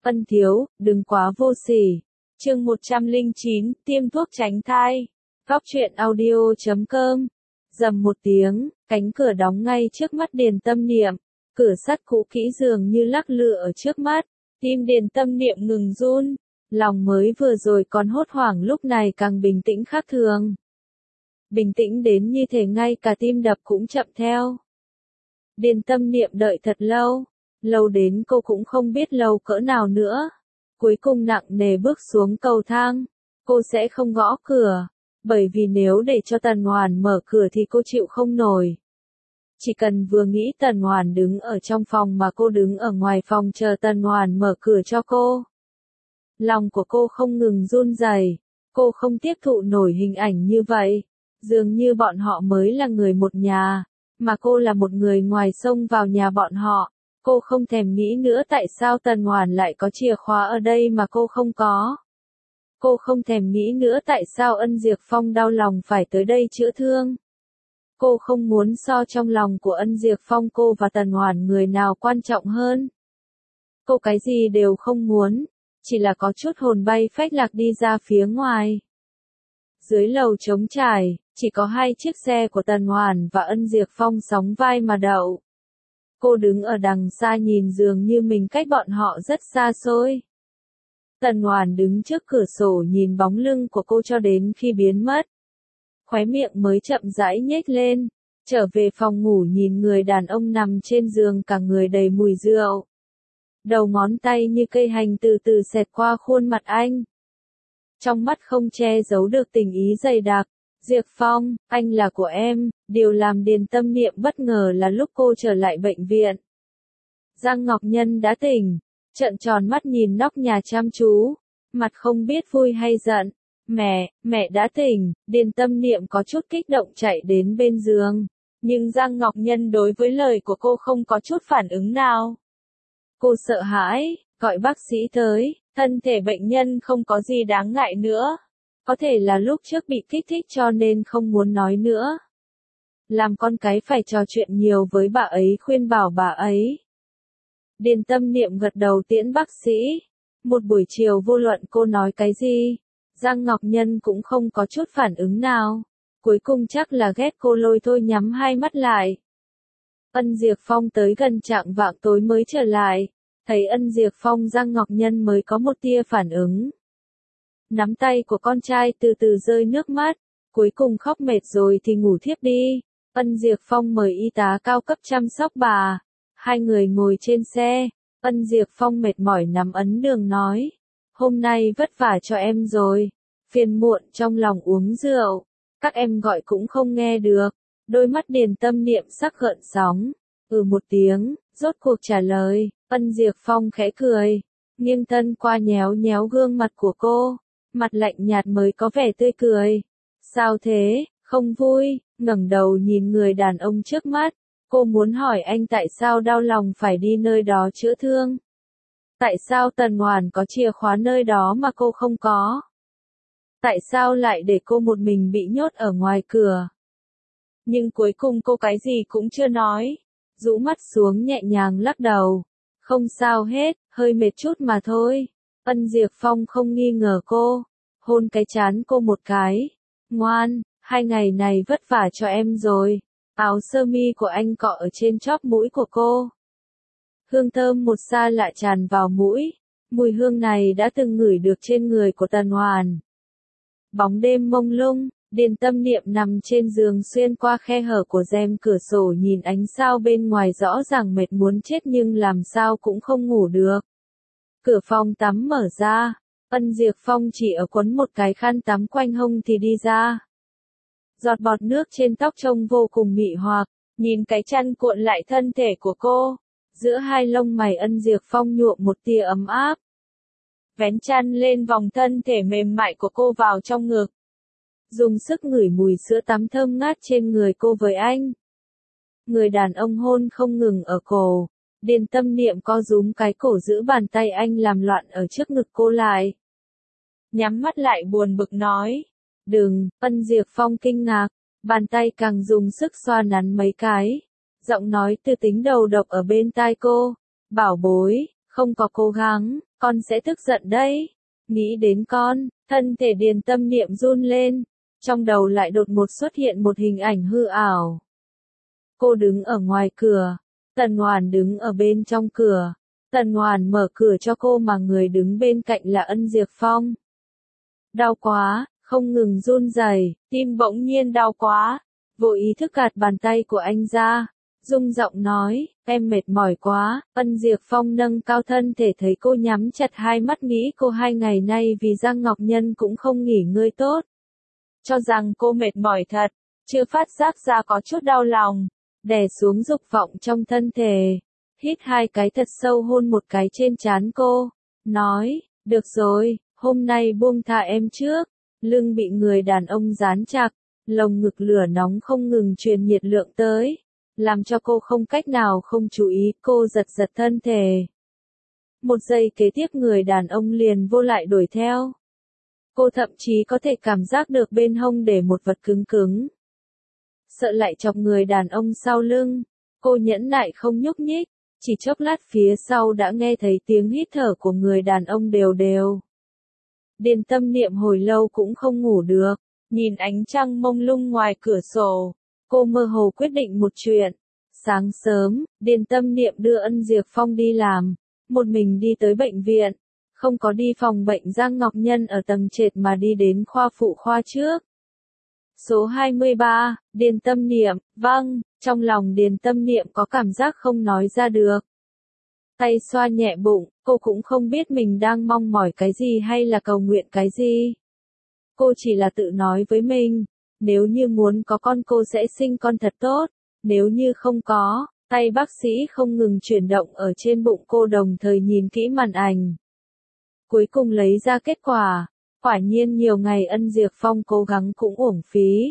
Ân thiếu, đừng quá vô sỉ. Chương 109, tiêm thuốc tránh thai. Góc truyện audio.com. Rầm một tiếng, cánh cửa đóng ngay trước mắt Điền Tâm Niệm. Cửa sắt cũ kỹ dường như lắc lư ở trước mắt. Tim Điền Tâm Niệm ngừng run. Lòng mới vừa rồi còn hốt hoảng lúc này càng bình tĩnh khác thường. Bình tĩnh đến như thể ngay cả tim đập cũng chậm theo. Điền Tâm Niệm đợi thật lâu. Lâu đến cô cũng không biết lâu cỡ nào nữa. Cuối cùng nặng nề bước xuống cầu thang. Cô sẽ không gõ cửa. Bởi vì nếu để cho Tần Hoàn mở cửa thì cô chịu không nổi. Chỉ cần vừa nghĩ Tần Hoàn đứng ở trong phòng mà cô đứng ở ngoài phòng chờ Tần Hoàn mở cửa cho cô. Lòng của cô không ngừng run rẩy. Cô không tiếp thụ nổi hình ảnh như vậy. Dường như bọn họ mới là người một nhà. Mà cô là một người ngoài xông vào nhà bọn họ. Cô không thèm nghĩ nữa tại sao Tần Hoàn lại có chìa khóa ở đây mà cô không có. Cô không thèm nghĩ nữa tại sao Ân Diệp Phong đau lòng phải tới đây chữa thương. Cô không muốn so trong lòng của Ân Diệp Phong cô và Tần Hoàn người nào quan trọng hơn. Cô cái gì đều không muốn, chỉ là có chút hồn bay phách lạc đi ra phía ngoài. Dưới lầu trống trải, chỉ có hai chiếc xe của Tần Hoàn và Ân Diệp Phong sóng vai mà đậu. Cô đứng ở đằng xa nhìn dường như mình cách bọn họ rất xa xôi. Tần Hoàn đứng trước cửa sổ nhìn bóng lưng của cô cho đến khi biến mất. Khóe miệng mới chậm rãi nhếch lên, trở về phòng ngủ nhìn người đàn ông nằm trên giường cả người đầy mùi rượu. Đầu ngón tay như cây hành từ từ xẹt qua khuôn mặt anh. Trong mắt không che giấu được tình ý dày đặc. Diệp Phong, anh là của em. Điều làm Điền Tâm Niệm bất ngờ là lúc cô trở lại bệnh viện. Giang Ngọc Nhân đã tỉnh, trợn tròn mắt nhìn nóc nhà chăm chú, mặt không biết vui hay giận. Mẹ đã tỉnh. Điền Tâm Niệm có chút kích động chạy đến bên giường. Nhưng Giang Ngọc Nhân đối với lời của cô không có chút phản ứng nào. Cô sợ hãi, gọi bác sĩ tới, thân thể bệnh nhân không có gì đáng ngại nữa. Có thể là lúc trước bị kích thích cho nên không muốn nói nữa. Làm con cái phải trò chuyện nhiều với bà ấy khuyên bảo bà ấy. Điền Tâm Niệm gật đầu tiễn bác sĩ. Một buổi chiều vô luận cô nói cái gì, Giang Ngọc Nhân cũng không có chút phản ứng nào. Cuối cùng chắc là ghét cô lôi thôi nhắm hai mắt lại. Ân Diệp Phong tới gần chạng vạng tối mới trở lại. Thấy Ân Diệp Phong Giang Ngọc Nhân mới có một tia phản ứng. Nắm tay của con trai từ từ rơi nước mắt. Cuối cùng khóc mệt rồi thì ngủ thiếp đi. Ân Diệp Phong mời y tá cao cấp chăm sóc bà. Hai người ngồi trên xe. Ân Diệp Phong mệt mỏi nằm ấn đường nói. Hôm nay vất vả cho em rồi. Phiền muộn trong lòng uống rượu. Các em gọi cũng không nghe được. Đôi mắt Điền Tâm Niệm sắc gợn sóng. Một tiếng, rốt cuộc trả lời. Ân Diệp Phong khẽ cười. Nghiêng thân qua nhéo nhéo gương mặt của cô. Mặt lạnh nhạt mới có vẻ tươi cười. Sao thế, không vui? Ngẩng đầu nhìn người đàn ông trước mắt. Cô muốn hỏi anh tại sao đau lòng phải đi nơi đó chữa thương. Tại sao Tần Hoàn có chìa khóa nơi đó mà cô không có? Tại sao lại để cô một mình bị nhốt ở ngoài cửa? Nhưng cuối cùng cô cái gì cũng chưa nói. Rũ mắt xuống nhẹ nhàng lắc đầu. Không sao hết, hơi mệt chút mà thôi. Ân Diệp Phong không nghi ngờ cô. Hôn cái trán cô một cái. Ngoan, 2 ngày này vất vả cho em rồi. Áo sơ mi của anh cọ ở trên chóp mũi của cô. Hương thơm một xa lạ tràn vào mũi. Mùi hương này đã từng ngửi được trên người của Tần Hoàn. Bóng đêm mông lung, Điền Tâm Niệm nằm trên giường xuyên qua khe hở của rèm cửa sổ nhìn ánh sao bên ngoài rõ ràng mệt muốn chết nhưng làm sao cũng không ngủ được. Cửa phòng tắm mở ra. Ân Diệp Phong chỉ ở quấn một cái khăn tắm quanh hông thì đi ra. Giọt bọt nước trên tóc trông vô cùng mị hoặc, nhìn cái chăn cuộn lại thân thể của cô. Giữa hai lông mày Ân Diệp Phong nhuộm một tia ấm áp. Vén chăn lên vòng thân thể mềm mại của cô vào trong ngực. Dùng sức ngửi mùi sữa tắm thơm ngát trên người cô với anh. Người đàn ông hôn không ngừng ở cổ. Điền Tâm Niệm co rúm cái cổ giữ bàn tay anh làm loạn ở trước ngực cô lại. Nhắm mắt lại buồn bực nói. Đừng, Ân Diệp Phong kinh ngạc. Bàn tay càng dùng sức xoa nắn mấy cái. Giọng nói từ tính đầu độc ở bên tai cô. Bảo bối, không có cố gắng, con sẽ tức giận đấy. Nghĩ đến con, thân thể Điền Tâm Niệm run lên, trong đầu lại đột ngột xuất hiện một hình ảnh hư ảo. Cô đứng ở ngoài cửa, Tần Ngoản đứng ở bên trong cửa. Tần Ngoản mở cửa cho cô mà người đứng bên cạnh là Ân Diệp Phong. Đau quá, không ngừng run rẩy, tim bỗng nhiên đau quá, vô ý thức gạt bàn tay của anh ra, rung giọng nói, em mệt mỏi quá. Ân Diệp Phong nâng cao thân thể thấy cô nhắm chặt hai mắt nghĩ cô 2 ngày nay vì Giang Ngọc Nhân cũng không nghỉ ngơi tốt. Cho rằng cô mệt mỏi thật, chưa phát giác ra có chút đau lòng, đè xuống dục vọng trong thân thể. Hít 2 cái thật sâu hôn một cái trên trán cô, nói, được rồi, hôm nay buông tha em trước. Lưng bị người đàn ông dán chặt, lồng ngực lửa nóng không ngừng truyền nhiệt lượng tới, làm cho cô không cách nào không chú ý, cô giật giật thân thể. Một giây kế tiếp người đàn ông liền vô lại đuổi theo. Cô thậm chí có thể cảm giác được bên hông để một vật cứng cứng. Sợ lại chọc người đàn ông sau lưng, cô nhẫn nại không nhúc nhích, chỉ chốc lát phía sau đã nghe thấy tiếng hít thở của người đàn ông đều đều. Điền Tâm Niệm hồi lâu cũng không ngủ được, nhìn ánh trăng mông lung ngoài cửa sổ, cô mơ hồ quyết định một chuyện. Sáng sớm, Điền Tâm Niệm đưa Ân Diệp Phong đi làm, một mình đi tới bệnh viện, không có đi phòng bệnh Giang Ngọc Nhân ở tầng trệt mà đi đến khoa phụ khoa trước. Số 23, Điền Tâm Niệm, vâng, trong lòng Điền Tâm Niệm có cảm giác không nói ra được. Tay xoa nhẹ bụng, cô cũng không biết mình đang mong mỏi cái gì hay là cầu nguyện cái gì. Cô chỉ là tự nói với mình, nếu như muốn có con cô sẽ sinh con thật tốt, nếu như không có, tay bác sĩ không ngừng chuyển động ở trên bụng cô đồng thời nhìn kỹ màn ảnh. Cuối cùng lấy ra kết quả, quả nhiên nhiều ngày Ân Diệp Phong cố gắng cũng uổng phí.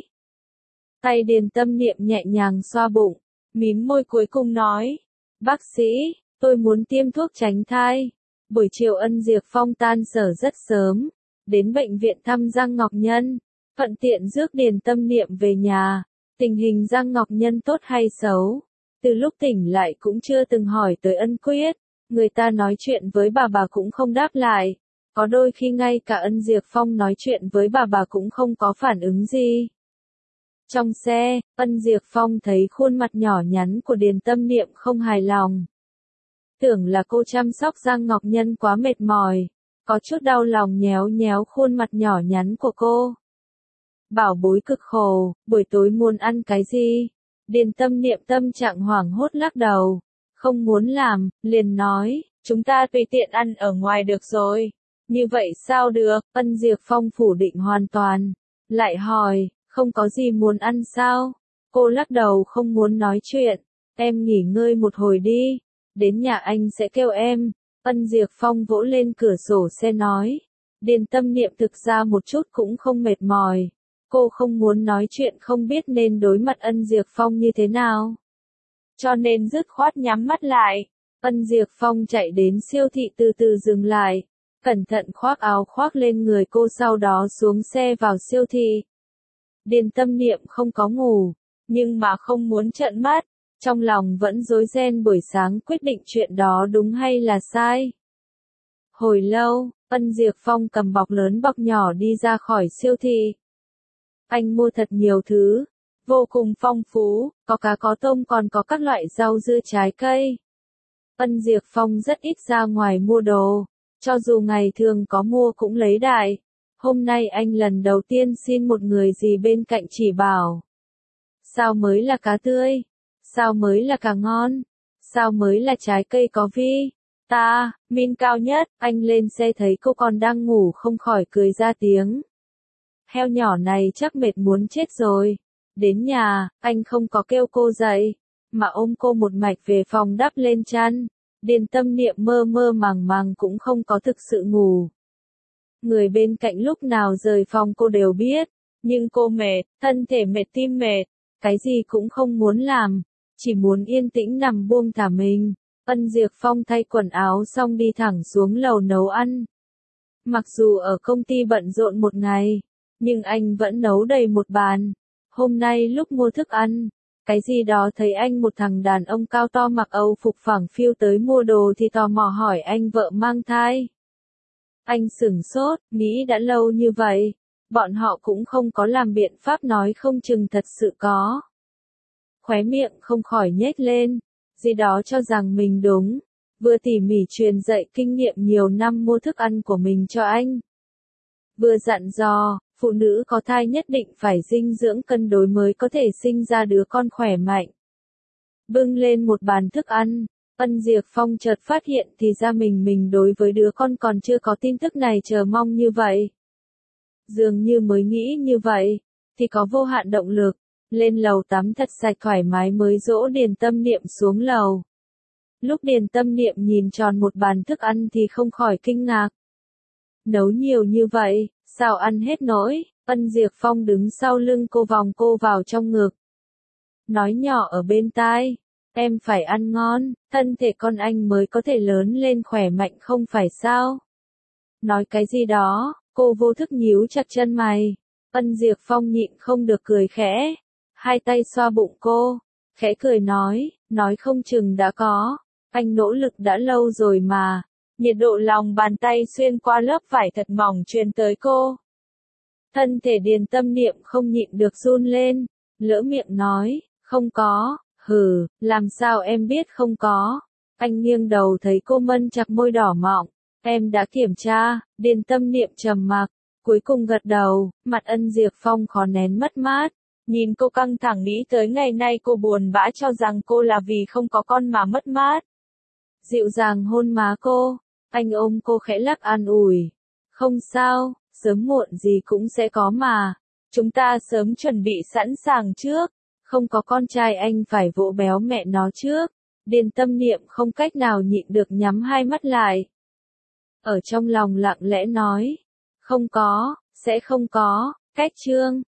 Tay Điền Tâm Niệm nhẹ nhàng xoa bụng, mím môi cuối cùng nói, bác sĩ, tôi muốn tiêm thuốc tránh thai. Buổi chiều Ân Diệp Phong tan sở rất sớm, đến bệnh viện thăm Giang Ngọc Nhân, thuận tiện rước Điền Tâm Niệm về nhà. Tình hình Giang Ngọc Nhân tốt hay xấu, từ lúc tỉnh lại cũng chưa từng hỏi tới Ân Quyết, người ta nói chuyện với bà cũng không đáp lại, có đôi khi ngay cả Ân Diệp Phong nói chuyện với bà cũng không có phản ứng gì. Trong xe, Ân Diệp Phong thấy khuôn mặt nhỏ nhắn của Điền Tâm Niệm không hài lòng. Tưởng là cô chăm sóc Giang Ngọc Nhân quá mệt mỏi, có chút đau lòng nhéo nhéo khuôn mặt nhỏ nhắn của cô. Bảo bối cực khổ, buổi tối muốn ăn cái gì? Điền Tâm Niệm tâm trạng hoảng hốt lắc đầu, không muốn làm, liền nói, chúng ta tùy tiện ăn ở ngoài được rồi. Như vậy sao được? Ân Diệp Phong phủ định hoàn toàn, lại hỏi, không có gì muốn ăn sao? Cô lắc đầu không muốn nói chuyện, em nghỉ ngơi một hồi đi, đến nhà anh sẽ kêu em. Ân Diệp Phong vỗ lên cửa sổ xe nói, Điền Tâm Niệm thực ra một chút cũng không mệt mỏi. Cô không muốn nói chuyện không biết nên đối mặt Ân Diệp Phong như thế nào. Cho nên dứt khoát nhắm mắt lại. Ân Diệp Phong chạy đến siêu thị từ từ dừng lại, cẩn thận khoác áo khoác lên người cô sau đó xuống xe vào siêu thị. Điền Tâm Niệm không có ngủ, nhưng mà không muốn trợn mắt, trong lòng vẫn rối ren buổi sáng quyết định chuyện đó đúng hay là sai. Hồi lâu, Ân Diệp Phong cầm bọc lớn bọc nhỏ đi ra khỏi siêu thị. Anh mua thật nhiều thứ, vô cùng phong phú, có cá có tôm còn có các loại rau dưa trái cây. Ân Diệp Phong rất ít ra ngoài mua đồ, cho dù ngày thường có mua cũng lấy đại. Hôm nay anh lần đầu tiên xin một người gì bên cạnh chỉ bảo. Sao mới là cá tươi? Sao mới là cá ngon? Sao mới là trái cây có vi? Min cao nhất, anh lên xe thấy cô còn đang ngủ không khỏi cười ra tiếng. Heo nhỏ này chắc mệt muốn chết rồi. Đến nhà, anh không có kêu cô dậy, mà ôm cô một mạch về phòng đắp lên chăn. Điền Tâm Niệm mơ mơ màng màng cũng không có thực sự ngủ. Người bên cạnh lúc nào rời phòng cô đều biết, nhưng cô mệt, thân thể mệt tim mệt, cái gì cũng không muốn làm, chỉ muốn yên tĩnh nằm buông thả mình. Ân Diệp Phong thay quần áo xong đi thẳng xuống lầu nấu ăn. Mặc dù ở công ty bận rộn một ngày, nhưng anh vẫn nấu đầy một bàn. Hôm nay lúc mua thức ăn, Cái gì đó thấy anh một thằng đàn ông cao to mặc Âu phục phẳng phiu tới mua đồ thì tò mò hỏi anh vợ mang thai. Anh sửng sốt, nghĩ đã lâu như vậy, bọn họ cũng không có làm biện pháp nói không chừng thật sự có. Khóe miệng không khỏi nhếch lên, gì đó cho rằng mình đúng, vừa tỉ mỉ truyền dạy kinh nghiệm nhiều năm mua thức ăn của mình cho anh. Vừa dặn dò, phụ nữ có thai nhất định phải dinh dưỡng cân đối mới có thể sinh ra đứa con khỏe mạnh. Bưng lên một bàn thức ăn, Ân Diệp Phong chợt phát hiện thì ra mình đối với đứa con còn chưa có tin tức này chờ mong như vậy. Dường như mới nghĩ như vậy, thì có vô hạn động lực, lên lầu tắm thật sạch thoải mái mới dỗ Điền Tâm Niệm xuống lầu. Lúc Điền Tâm Niệm nhìn tròn một bàn thức ăn thì không khỏi kinh ngạc. Nấu nhiều như vậy, sao ăn hết nổi? Ân Diệp Phong đứng sau lưng cô vòng cô vào trong ngực. Nói nhỏ ở bên tai, em phải ăn ngon, thân thể con anh mới có thể lớn lên khỏe mạnh không phải sao? Nói cái gì đó, cô vô thức nhíu chặt chân mày. Ân Diệp Phong nhịn không được cười khẽ, hai tay xoa bụng cô, khẽ cười nói không chừng đã có, anh nỗ lực đã lâu rồi mà. Nhiệt độ lòng bàn tay xuyên qua lớp vải thật mỏng truyền tới cô. Thân thể Điền Tâm Niệm không nhịn được run lên, lỡ miệng nói, không có, hừ, làm sao em biết không có. Anh nghiêng đầu thấy cô mân chặt môi đỏ mọng, em đã kiểm tra. Điền Tâm Niệm trầm mặc, cuối cùng gật đầu, mặt Ân Diệp Phong khó nén mất mát. Nhìn cô căng thẳng nghĩ tới ngày nay cô buồn bã cho rằng cô là vì không có con mà mất mát. Dịu dàng hôn má cô, anh ôm cô khẽ lắc an ủi. Không sao, sớm muộn gì cũng sẽ có mà. Chúng ta sớm chuẩn bị sẵn sàng trước. Không có con trai anh phải vỗ béo mẹ nó trước. Điền Tâm Niệm không cách nào nhịn được nhắm hai mắt lại. Ở trong lòng lặng lẽ nói. Không có, sẽ không có, cách chương.